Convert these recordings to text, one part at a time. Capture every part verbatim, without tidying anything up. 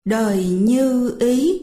Đời như ý.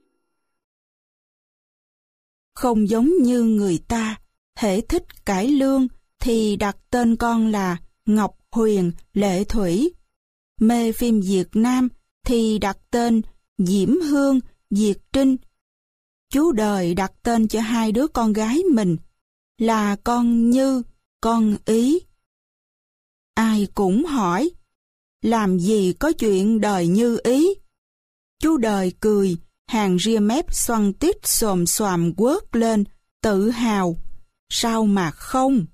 Không giống như người ta, hễ thích cải lương thì đặt tên con là Ngọc Huyền, Lệ Thủy. Mê phim Việt Nam thì đặt tên Diễm Hương, Diệt Trinh. Chú Đời đặt tên cho hai đứa con gái mình là con Như, con Ý. Ai cũng hỏi, làm gì có chuyện đời như ý? Chú Đời cười, hàng ria mép xoăn tít xồm xoàm quớt lên, tự hào. Sao mà không?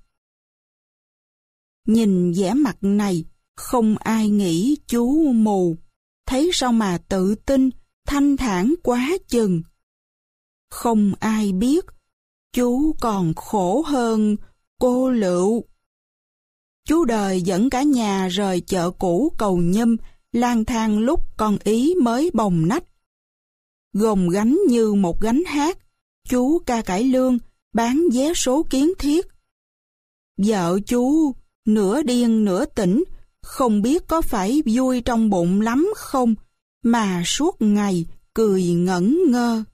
Nhìn vẻ mặt này, không ai nghĩ chú mù. Thấy sao mà tự tin, thanh thản quá chừng. Không ai biết, chú còn khổ hơn cô Lựu. Chú Đời dẫn cả nhà rời chợ cũ Cầu Nhum, lang thang lúc con Ý mới bồng nách. Gồng gánh như một gánh hát, chú ca cải lương, bán vé số kiến thiết. Vợ chú nửa điên nửa tỉnh, không biết có phải vui trong bụng lắm không, mà suốt ngày cười ngẩn ngơ.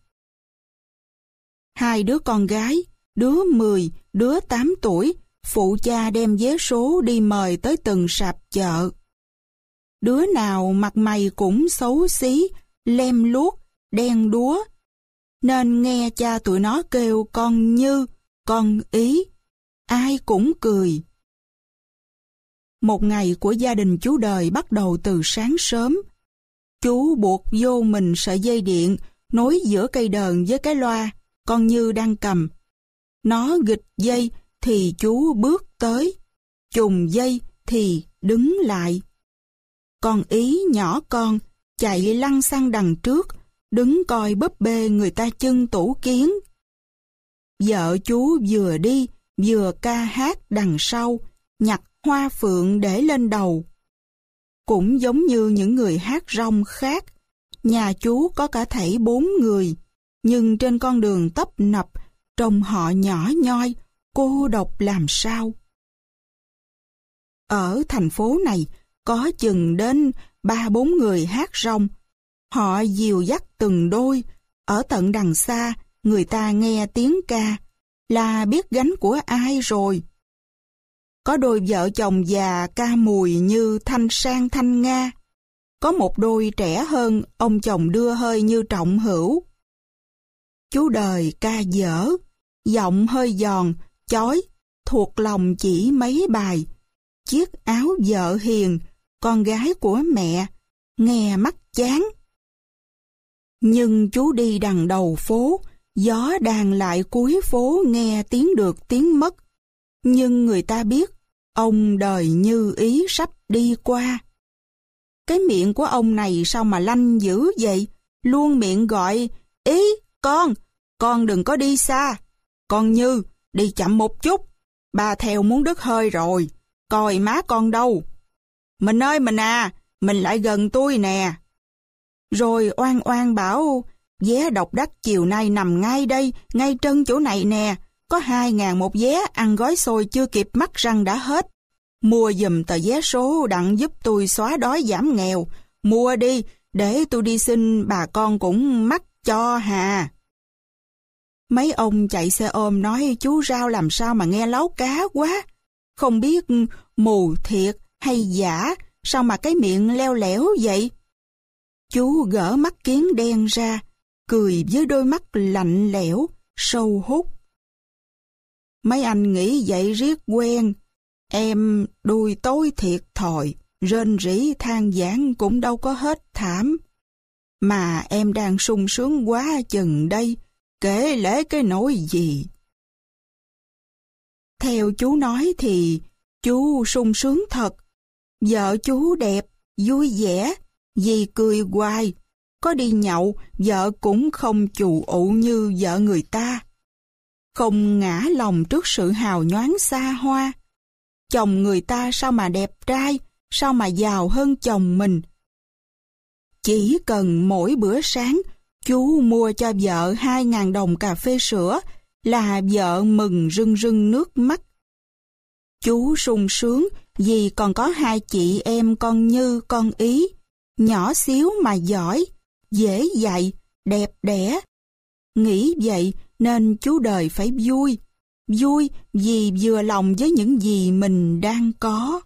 Hai đứa con gái, đứa mười, đứa tám tuổi, phụ cha đem vé số đi mời tới từng sạp chợ. Đứa nào mặt mày cũng xấu xí, lem luốc, đen đúa, nên nghe cha tụi nó kêu con Như, con Ý, ai cũng cười. Một ngày của gia đình chú Đời bắt đầu từ sáng sớm. Chú buộc vô mình sợi dây điện, nối giữa cây đờn với cái loa, con Như đang cầm. Nó nghịch dây thì chú bước tới, chùng dây thì đứng lại. Con Ý nhỏ con chạy lăn xăng đằng trước, đứng coi búp bê người ta chưng tủ kiến. Vợ chú vừa đi vừa ca hát đằng sau, nhặt hoa phượng để lên đầu. Cũng giống như những người hát rong khác, nhà chú có cả thảy bốn người, nhưng trên con đường tấp nập, trông họ nhỏ nhoi, cô độc làm sao. Ở thành phố này, có chừng đến ba bốn người hát rong. Họ dìu dắt từng đôi, ở tận đằng xa, người ta nghe tiếng ca, là biết gánh của ai rồi. Có đôi vợ chồng già ca mùi như Thanh Sang Thanh Nga. Có một đôi trẻ hơn, ông chồng đưa hơi như Trọng Hữu. Chú Đời ca dở, giọng hơi giòn, chói, thuộc lòng chỉ mấy bài. Chiếc áo vợ hiền, con gái của mẹ, nghe mắc chán. Nhưng chú đi đằng đầu phố, gió đàn lại cuối phố nghe tiếng được tiếng mất. Nhưng người ta biết, ông Đời Như Ý sắp đi qua. Cái miệng của ông này sao mà lanh dữ vậy? Luôn miệng gọi, Ý, con, con đừng có đi xa. Con Như, đi chậm một chút, bà theo muốn đứt hơi rồi, coi má con đâu. Mình ơi mình à, mình lại gần tôi nè. Rồi oan oan bảo, vé độc đắc chiều nay nằm ngay đây, ngay trân chỗ này nè, có hai ngàn một vé, ăn gói xôi chưa kịp mắc răng đã hết. Mua giùm tờ vé số đặng giúp tôi xóa đói giảm nghèo, mua đi, để tôi đi xin bà con cũng mắc cho hà. Mấy ông chạy xe ôm nói chú Rao làm sao mà nghe láo cá quá, không biết mù thiệt hay giả, sao mà cái miệng leo lẻo vậy? Chú gỡ mắt kiến đen ra, cười với đôi mắt lạnh lẽo, sâu hút. Mấy anh nghĩ vậy riết quen, em đuôi tối thiệt thòi, rên rỉ than vãn cũng đâu có hết thảm. Mà em đang sung sướng quá chừng đây, kể lể cái nỗi gì? Theo chú nói thì chú sung sướng thật. Vợ chú đẹp, vui vẻ, dì cười hoài. Có đi nhậu, vợ cũng không chù ụ như vợ người ta. Không ngã lòng trước sự hào nhoáng xa hoa. Chồng người ta sao mà đẹp trai, sao mà giàu hơn chồng mình. Chỉ cần mỗi bữa sáng, chú mua cho vợ hai ngàn đồng cà phê sữa là vợ mừng rưng rưng nước mắt. Chú sung sướng vì còn có hai chị em con Như, con Ý, nhỏ xíu mà giỏi, dễ dạy, đẹp đẽ. Nghĩ vậy nên chú đời phải vui, vui vì vừa lòng với những gì mình đang có.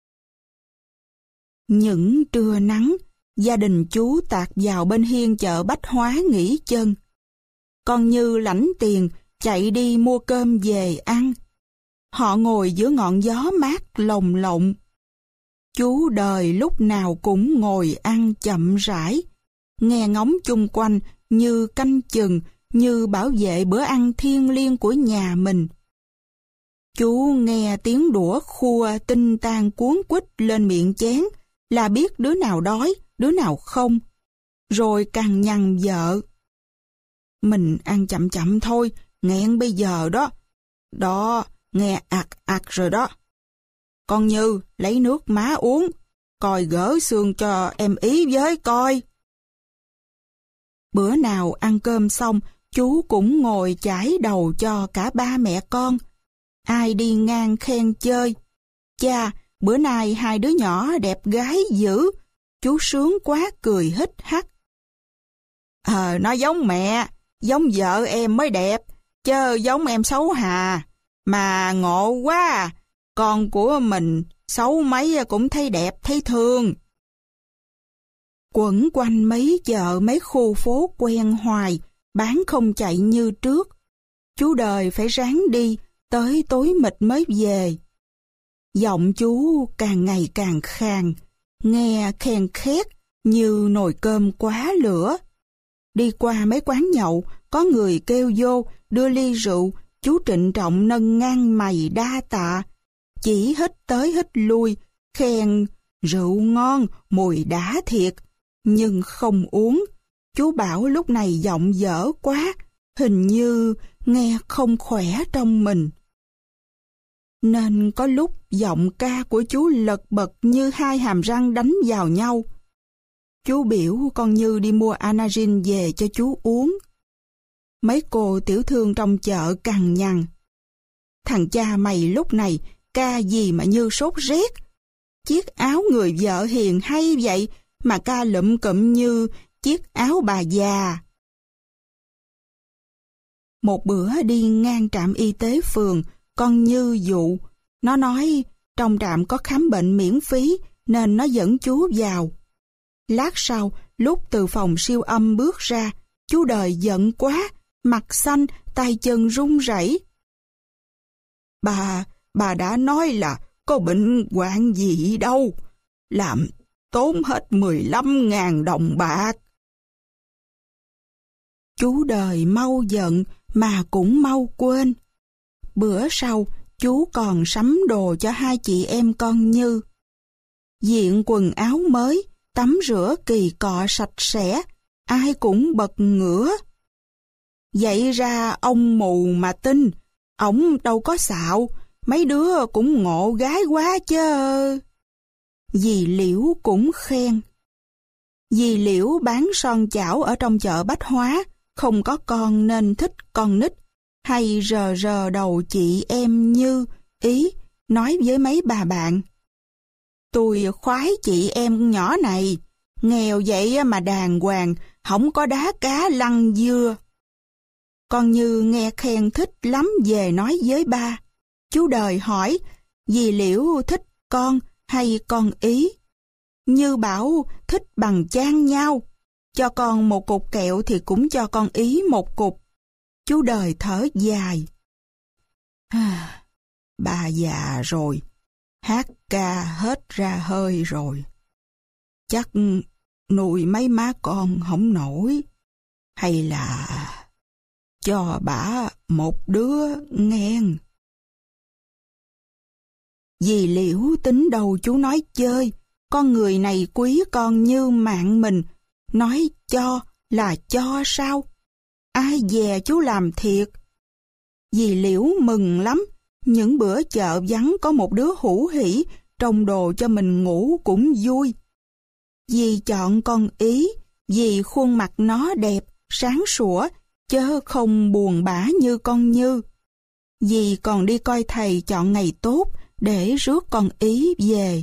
Những trưa nắng, gia đình chú tạt vào bên hiên chợ bách hóa nghỉ chân. Con Như lãnh tiền, chạy đi mua cơm về ăn. Họ ngồi giữa ngọn gió mát lồng lộng. Chú đời lúc nào cũng ngồi ăn chậm rãi, nghe ngóng chung quanh như canh chừng, như bảo vệ bữa ăn thiêng liêng của nhà mình. Chú nghe tiếng đũa khua tinh tan cuốn quýt lên miệng chén là biết đứa nào đói, đứa nào không. Rồi càng nhằn vợ. Mình ăn chậm chậm thôi, nghẹn bây giờ đó. Đó, nghe ạc ạc rồi đó. Con Như, lấy nước má uống, coi gỡ xương cho em Ý với coi. Bữa nào ăn cơm xong, chú cũng ngồi chải đầu cho cả ba mẹ con. Ai đi ngang khen chơi. Cha, bữa nay hai đứa nhỏ đẹp gái dữ. Chú sướng quá cười hít hắt. Ờ, nó giống mẹ, giống vợ em mới đẹp, chớ giống em xấu hà. Mà ngộ quá, con của mình xấu mấy cũng thấy đẹp, thấy thương. Quẩn quanh mấy chợ, mấy khu phố quen hoài, bán không chạy như trước. Chú đời phải ráng đi, tới tối mịt mới về. Giọng chú càng ngày càng khàn, nghe khen khét như nồi cơm quá lửa. Đi qua mấy quán nhậu, có người kêu vô, đưa ly rượu, chú trịnh trọng nâng ngang mày đa tạ. Chỉ hít tới hít lui, khen rượu ngon, mùi đã thiệt, nhưng không uống. Chú bảo lúc này giọng dở quá, hình như nghe không khỏe trong mình. Nên có lúc giọng ca của chú lật bật như hai hàm răng đánh vào nhau. Chú biểu con Như đi mua Anagin về cho chú uống. Mấy cô tiểu thương trong chợ cằn nhằn. Thằng cha mày lúc này ca gì mà như sốt rét. Chiếc áo người vợ hiền hay vậy mà ca lụm cụm như chiếc áo bà già. Một bữa đi ngang trạm y tế phường, con Như dụ. Nó nói trong trạm có khám bệnh miễn phí nên nó dẫn chú vào. Lát sau, lúc từ phòng siêu âm bước ra, chú đời giận quá, mặt xanh, tay chân run rẩy. Bà, bà đã nói là có bệnh hoạn gì đâu, làm tốn hết mười lăm ngàn đồng bạc. Chú đời mau giận mà cũng mau quên. Bữa sau, chú còn sắm đồ cho hai chị em con Như. Diện quần áo mới, tắm rửa kỳ cọ sạch sẽ, ai cũng bật ngửa. Vậy ra ông mù mà tin, ổng đâu có xạo, mấy đứa cũng ngộ gái quá chớ. Dì Liễu cũng khen. Dì Liễu bán son chảo ở trong chợ bách hóa, không có con nên thích con nít, hay rờ rờ đầu chị em Như, Ý, nói với mấy bà bạn. Tôi khoái chị em nhỏ này, nghèo vậy mà đàng hoàng, không có đá cá lăn dưa. Con Như nghe khen thích lắm về nói với ba. Chú đời hỏi, dì Liễu thích con hay con Ý? Như bảo thích bằng chan nhau, cho con một cục kẹo thì cũng cho con Ý một cục. Chú đời thở dài. À, bà già rồi, hát ca hết ra hơi rồi. Chắc nuôi mấy má con không nổi. Hay là cho bả một đứa nghen. Dì Liễu tính đầu chú nói chơi, con người này quý con như mạng mình, nói cho là cho sao? Ai dè chú làm thiệt. Dì Liễu mừng lắm, những bữa chợ vắng có một đứa hữu hỉ, trồng đồ cho mình ngủ cũng vui. Dì chọn con Ý, vì khuôn mặt nó đẹp, sáng sủa, chớ không buồn bã như con Như. Dì còn đi coi thầy chọn ngày tốt để rước con Ý về.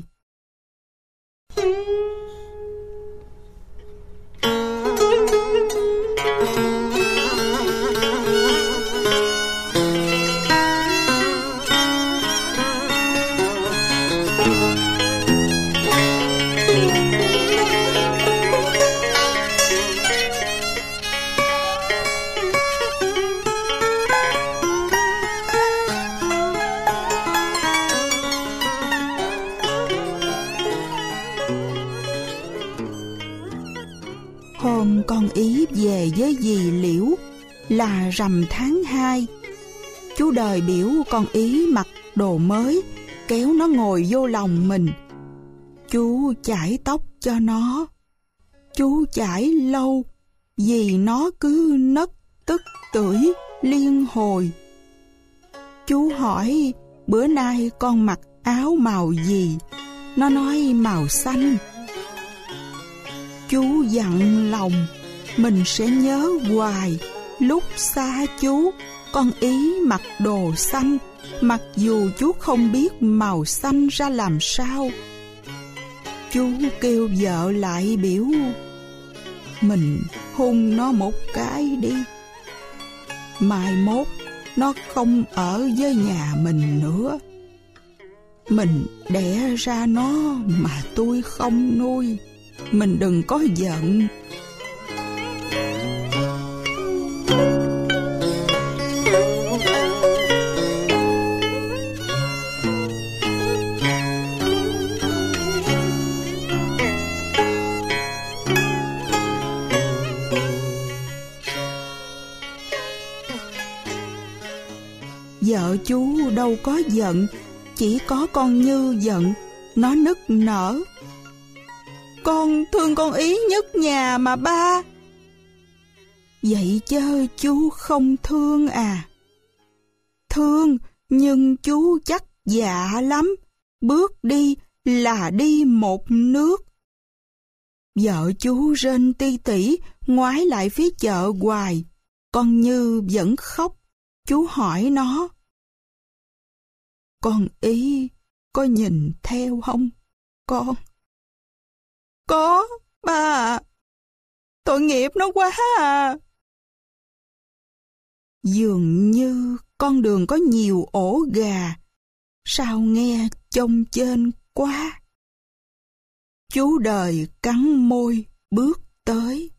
Hôm con Ý về với dì Liễu là rằm tháng hai. Chú Đời biểu con Ý mặc đồ mới, kéo nó ngồi vô lòng mình. Chú chải tóc cho nó. Chú chải lâu, vì nó cứ nấc tức tưởi liên hồi. Chú hỏi bữa nay con mặc áo màu gì? Nó nói màu xanh. Chú dặn lòng mình sẽ nhớ hoài, lúc xa chú con Ý mặc đồ xanh, mặc dù chú không biết màu xanh ra làm sao. Chú kêu vợ lại biểu mình hôn nó một cái đi, mai mốt nó không ở với nhà mình nữa. Mình đẻ ra nó mà tôi không nuôi, mình đừng có giận. Vợ chú đâu có giận, chỉ có con Như giận. Nó nức nở. Con thương con Ý nhất nhà mà ba. Vậy chớ chú không thương à? Thương, nhưng chú chắc dạ lắm. Bước đi là đi một nước. Vợ chú rên ti tỉ, ngoái lại phía chợ hoài. Con Như vẫn khóc. Chú hỏi nó: con Ý có nhìn theo không con? Có, ba à. Tội nghiệp nó quá à. Dường như con đường có nhiều ổ gà, sao nghe chông chênh quá. Chú Đời cắn môi bước tới.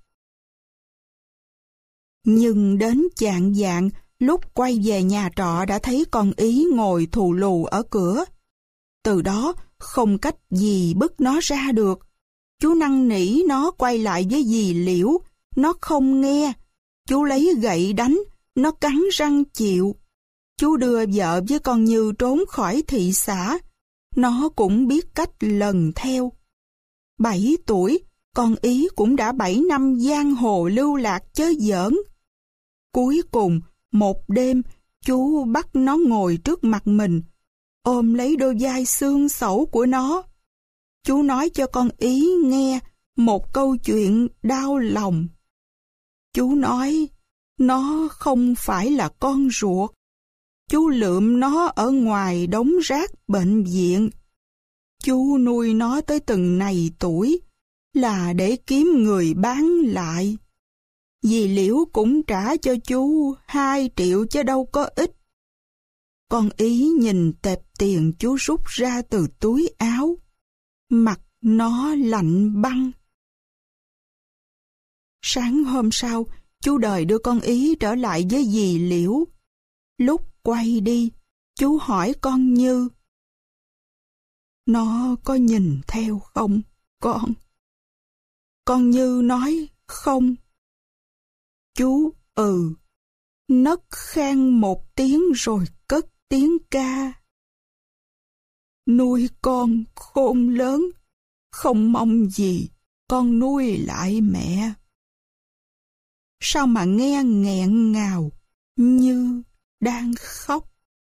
Nhưng đến chạng vạng, lúc quay về nhà trọ đã thấy con Ý ngồi thù lù ở cửa. Từ đó không cách gì bức nó ra được. Chú năn nỉ nó quay lại với dì Liễu, nó không nghe. Chú lấy gậy đánh, nó cắn răng chịu. Chú đưa vợ với con Như trốn khỏi thị xã. Nó cũng biết cách lần theo. Bảy tuổi, con Ý cũng đã bảy năm giang hồ lưu lạc chớ giỡn. Cuối cùng, một đêm, chú bắt nó ngồi trước mặt mình, ôm lấy đôi vai xương xẩu của nó. Chú nói cho con Ý nghe một câu chuyện đau lòng. Chú nói nó không phải là con ruột. Chú lượm nó ở ngoài đống rác bệnh viện. Chú nuôi nó tới từng này tuổi là để kiếm người bán lại. Dì Liễu cũng trả cho chú hai triệu chứ đâu có ít. Con Ý nhìn tệp tiền chú rút ra từ túi áo. Mặt nó lạnh băng. Sáng hôm sau, chú Đời đưa con Ý trở lại với dì Liễu. Lúc quay đi, chú hỏi con Như: nó có nhìn theo không, con? Con Như nói không. Chú ừ, nấc khan một tiếng rồi cất tiếng ca. Nuôi con khôn lớn, không mong gì con nuôi lại mẹ. Sao mà nghe nghẹn ngào như đang khóc.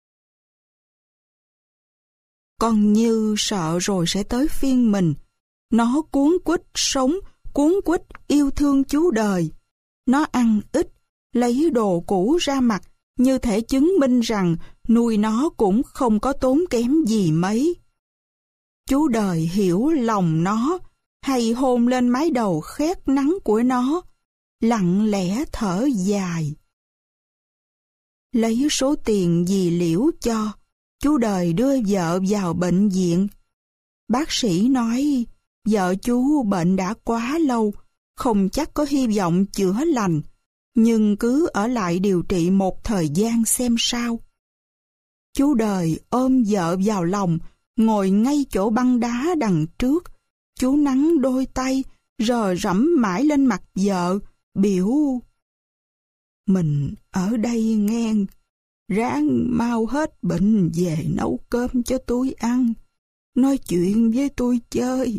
Con Như sợ rồi sẽ tới phiên mình. Nó cuống quýt sống, cuống quýt yêu thương chú Đời. Nó ăn ít, lấy đồ cũ ra mặc, như thể chứng minh rằng nuôi nó cũng không có tốn kém gì mấy. Chú Đời hiểu lòng nó, hay hôn lên mái đầu khét nắng của nó, lặng lẽ thở dài. Lấy số tiền dì Liễu cho, chú Đời đưa vợ vào bệnh viện. Bác sĩ nói vợ chú bệnh đã quá lâu, không chắc có hy vọng chữa lành, nhưng cứ ở lại điều trị một thời gian xem sao. Chú Đời ôm vợ vào lòng, ngồi ngay chỗ băng đá đằng trước. Chú nắn đôi tay, rờ rẫm mãi lên mặt vợ, biểu: "Mình ở đây ngang, ráng mau hết bệnh về nấu cơm cho tôi ăn, nói chuyện với tôi chơi."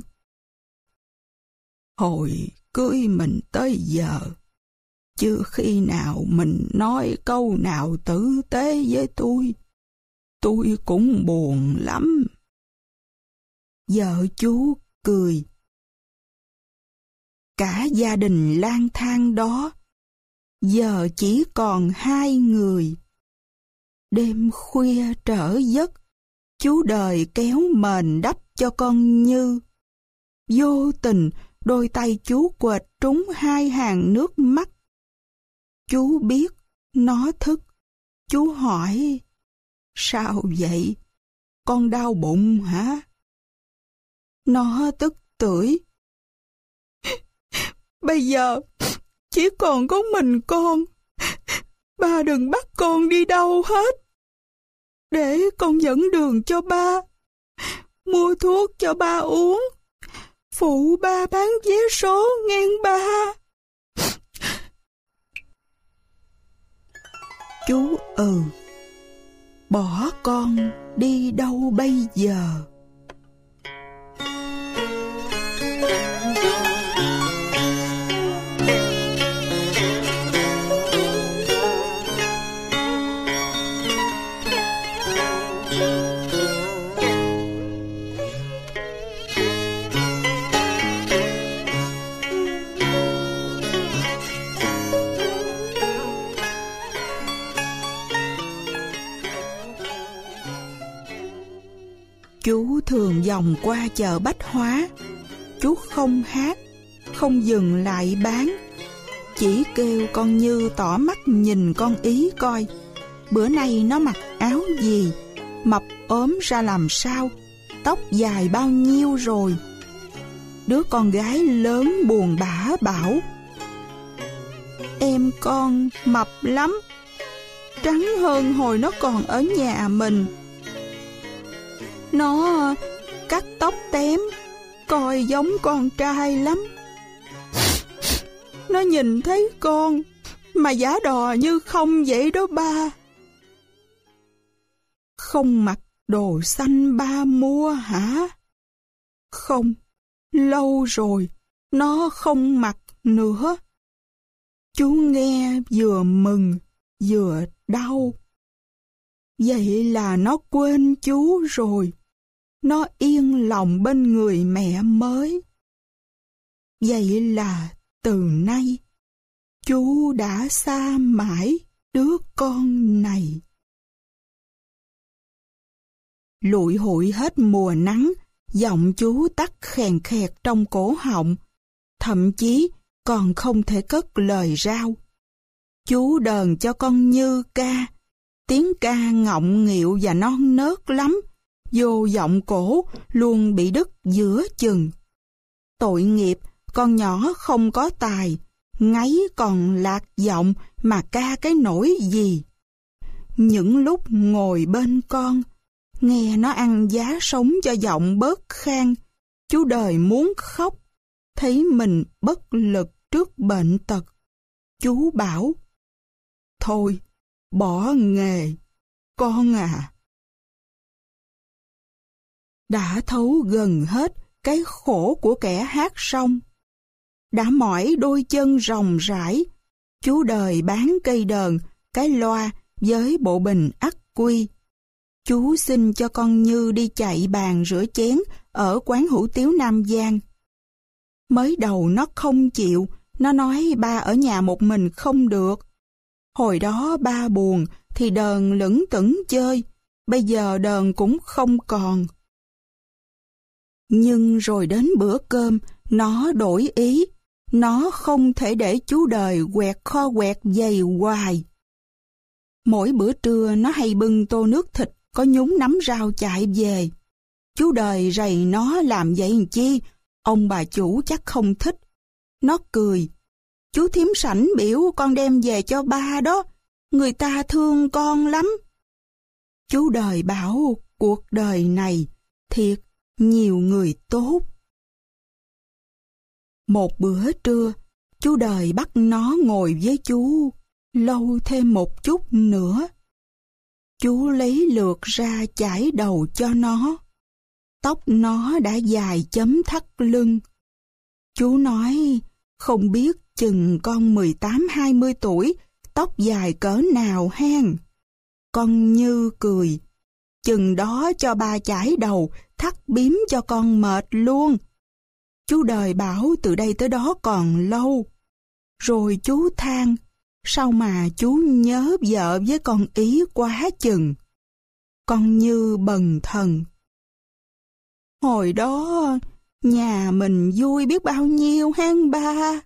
Hồi cưới mình tới giờ, chưa khi nào mình nói câu nào tử tế với tôi. Tôi cũng buồn lắm. Vợ chú cười. Cả gia đình lang thang đó, giờ chỉ còn hai người. Đêm khuya trở giấc, chú Đời kéo mền đắp cho con Như. Vô tình, đôi tay chú quệt trúng hai hàng nước mắt. Chú biết nó thức. Chú hỏi: "Sao vậy? Con đau bụng hả?" Nó tức tưởi: "Bây giờ chỉ còn có mình con. Ba đừng bắt con đi đâu hết. Để con dẫn đường cho ba, mua thuốc cho ba uống, phụ ba bán vé số nghe ba." Chú ừ. Bỏ con đi đâu bây giờ? Chú thường vòng qua chợ bách hóa. Chú không hát, không dừng lại bán, chỉ kêu con Như tỏ mắt nhìn con Ý coi bữa nay nó mặc áo gì, mập ốm ra làm sao, tóc dài bao nhiêu rồi. Đứa con gái lớn buồn bã bảo: "Em con mập lắm, trắng hơn hồi nó còn ở nhà mình. Nó cắt tóc tém, coi giống con trai lắm. Nó nhìn thấy con mà giả đò như không vậy đó ba." Không mặc đồ xanh ba mua hả? Không, lâu rồi nó không mặc nữa. Chú nghe vừa mừng vừa đau. Vậy là nó quên chú rồi. Nó yên lòng bên người mẹ mới. Vậy là từ nay chú đã xa mãi đứa con này. Lụi hụi hết mùa nắng, giọng chú tắc khèn khẹt trong cổ họng, thậm chí còn không thể cất lời rao. Chú đờn cho con Như ca, tiếng ca ngọng nghịu và non nớt lắm, vô giọng cổ luôn bị đứt giữa chừng. Tội nghiệp, con nhỏ không có tài, ngáy còn lạc giọng mà ca cái nỗi gì. Những lúc ngồi bên con, nghe nó ăn giá sống cho giọng bớt khang, chú Đời muốn khóc, thấy mình bất lực trước bệnh tật. Chú bảo: "Thôi, bỏ nghề, con à." Đã thấu gần hết cái khổ của kẻ hát song. Đã mỏi đôi chân ròng rãi, chú Đời bán cây đờn, cái loa với bộ bình ắc quy. Chú xin cho con Như đi chạy bàn rửa chén ở quán hủ tiếu Nam Giang. Mới đầu nó không chịu, nó nói ba ở nhà một mình không được. Hồi đó ba buồn thì đờn lững tững chơi, bây giờ đờn cũng không còn. Nhưng rồi đến bữa cơm, nó đổi ý. Nó không thể để chú Đời quẹt kho quẹt giày hoài. Mỗi bữa trưa nó hay bưng tô nước thịt có nhúng nấm rau chạy về. Chú Đời rầy nó làm vậy làm chi, ông bà chủ chắc không thích. Nó cười: "Chú thím sảnh biểu con đem về cho ba đó, người ta thương con lắm." Chú Đời bảo cuộc đời này thiệt nhiều người tốt. Một bữa trưa, chú Đời bắt nó ngồi với chú lâu thêm một chút nữa. Chú lấy lược ra chải đầu cho nó. Tóc nó đã dài chấm thắt lưng. Chú nói, không biết chừng con mười tám hai mươi tuổi, tóc dài cỡ nào hen. Con Như cười, chừng đó cho ba chải đầu, thắt bím cho con mệt luôn. Chú Đời bảo từ đây tới đó còn lâu. Rồi chú than, sao mà chú nhớ vợ với con Ý quá chừng. Con Như bần thần. Hồi đó, nhà mình vui biết bao nhiêu hang ba.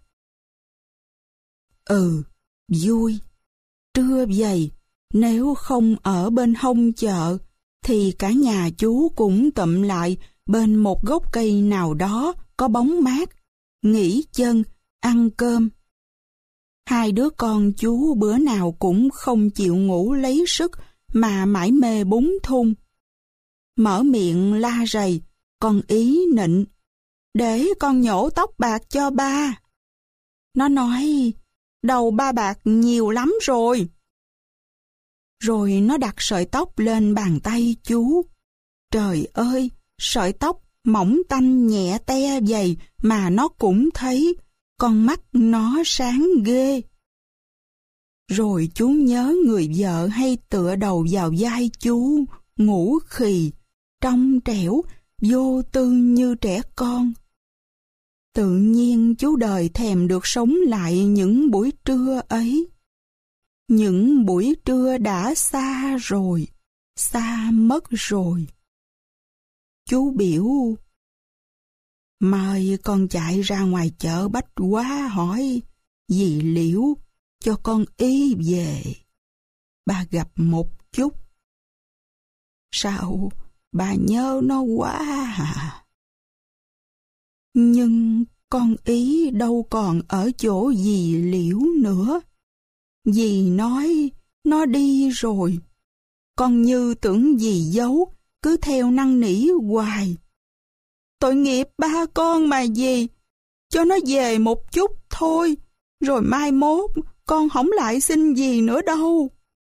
Ừ, vui. Trưa vậy, nếu không ở bên hông chợ, thì cả nhà chú cũng tụm lại bên một gốc cây nào đó có bóng mát, nghỉ chân, ăn cơm. Hai đứa con chú bữa nào cũng không chịu ngủ lấy sức mà mải mê bún thun. Mở miệng la rầy, con Ý nịnh, để con nhổ tóc bạc cho ba. Nó nói, đầu ba bạc nhiều lắm rồi. Rồi nó đặt sợi tóc lên bàn tay chú. Trời ơi, sợi tóc mỏng tanh nhẹ te dày mà nó cũng thấy, con mắt nó sáng ghê. Rồi chú nhớ người vợ hay tựa đầu vào vai chú, ngủ khì, trong trẻo, vô tư như trẻ con. Tự nhiên chú Đời thèm được sống lại những buổi trưa ấy. Những buổi trưa đã xa rồi, xa mất rồi. Chú biểu, mai con chạy ra ngoài chợ Bách Hóa hỏi dì Liễu cho con Ý về. Ba gặp một chút. Sao bà nhớ nó quá hả? Nhưng con Ý đâu còn ở chỗ dì Liễu nữa. Dì nói nó đi rồi. Con Như tưởng dì giấu, cứ theo năn nỉ hoài. Tội nghiệp ba con mà dì, cho nó về một chút thôi, rồi mai mốt con hổng lại xin dì nữa đâu.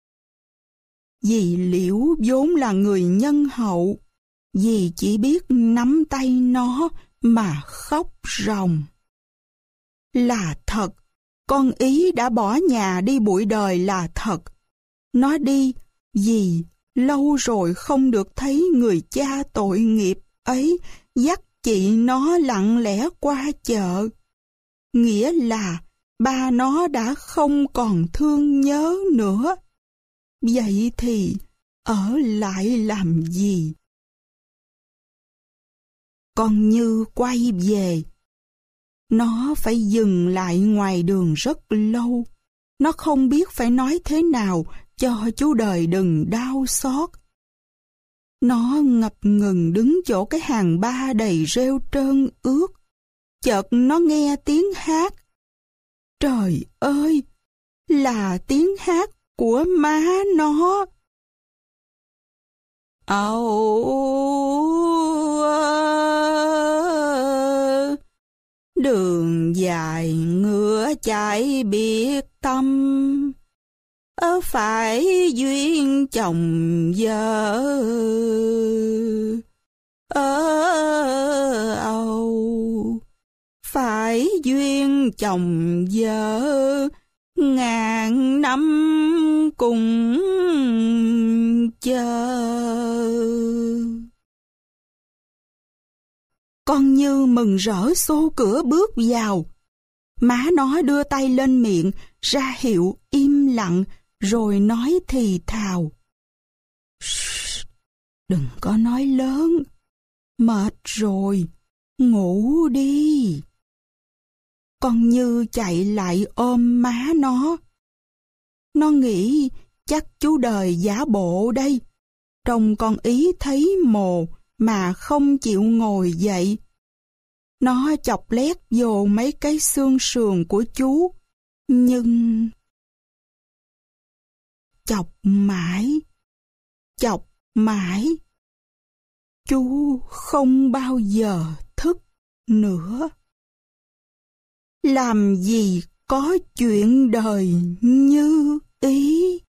Dì Liễu vốn là người nhân hậu, dì chỉ biết nắm tay nó mà khóc ròng. Là thật, con Ý đã bỏ nhà đi bụi đời là thật. Nó đi vì lâu rồi không được thấy người cha tội nghiệp ấy dắt chị nó lặng lẽ qua chợ. Nghĩa là ba nó đã không còn thương nhớ nữa. Vậy thì ở lại làm gì? Con Như quay về. Nó phải dừng lại ngoài đường rất lâu. Nó không biết phải nói thế nào cho chú Đời đừng đau xót. Nó ngập ngừng đứng chỗ cái hàng ba đầy rêu trơn ướt. Chợt nó nghe tiếng hát. Trời ơi, là tiếng hát của má nó. Âu đường dài ngựa chạy biệt tâm, ở phải duyên chồng vợ. Ở Âu phải duyên chồng vợ, ngàn năm cùng chờ. Con Như mừng rỡ xô cửa bước vào. Má nó đưa tay lên miệng, ra hiệu im lặng, rồi nói thì thào. Đừng có nói lớn, mệt rồi, ngủ đi. Con Như chạy lại ôm má nó. Nó nghĩ chắc chú Đời giả bộ đây. Trông con Ý thấy mồ mà không chịu ngồi dậy. Nó chọc lét vô mấy cái xương sườn của chú. Nhưng... chọc mãi, chọc mãi. Chú không bao giờ thức nữa. làm gì có chuyện đời như ý.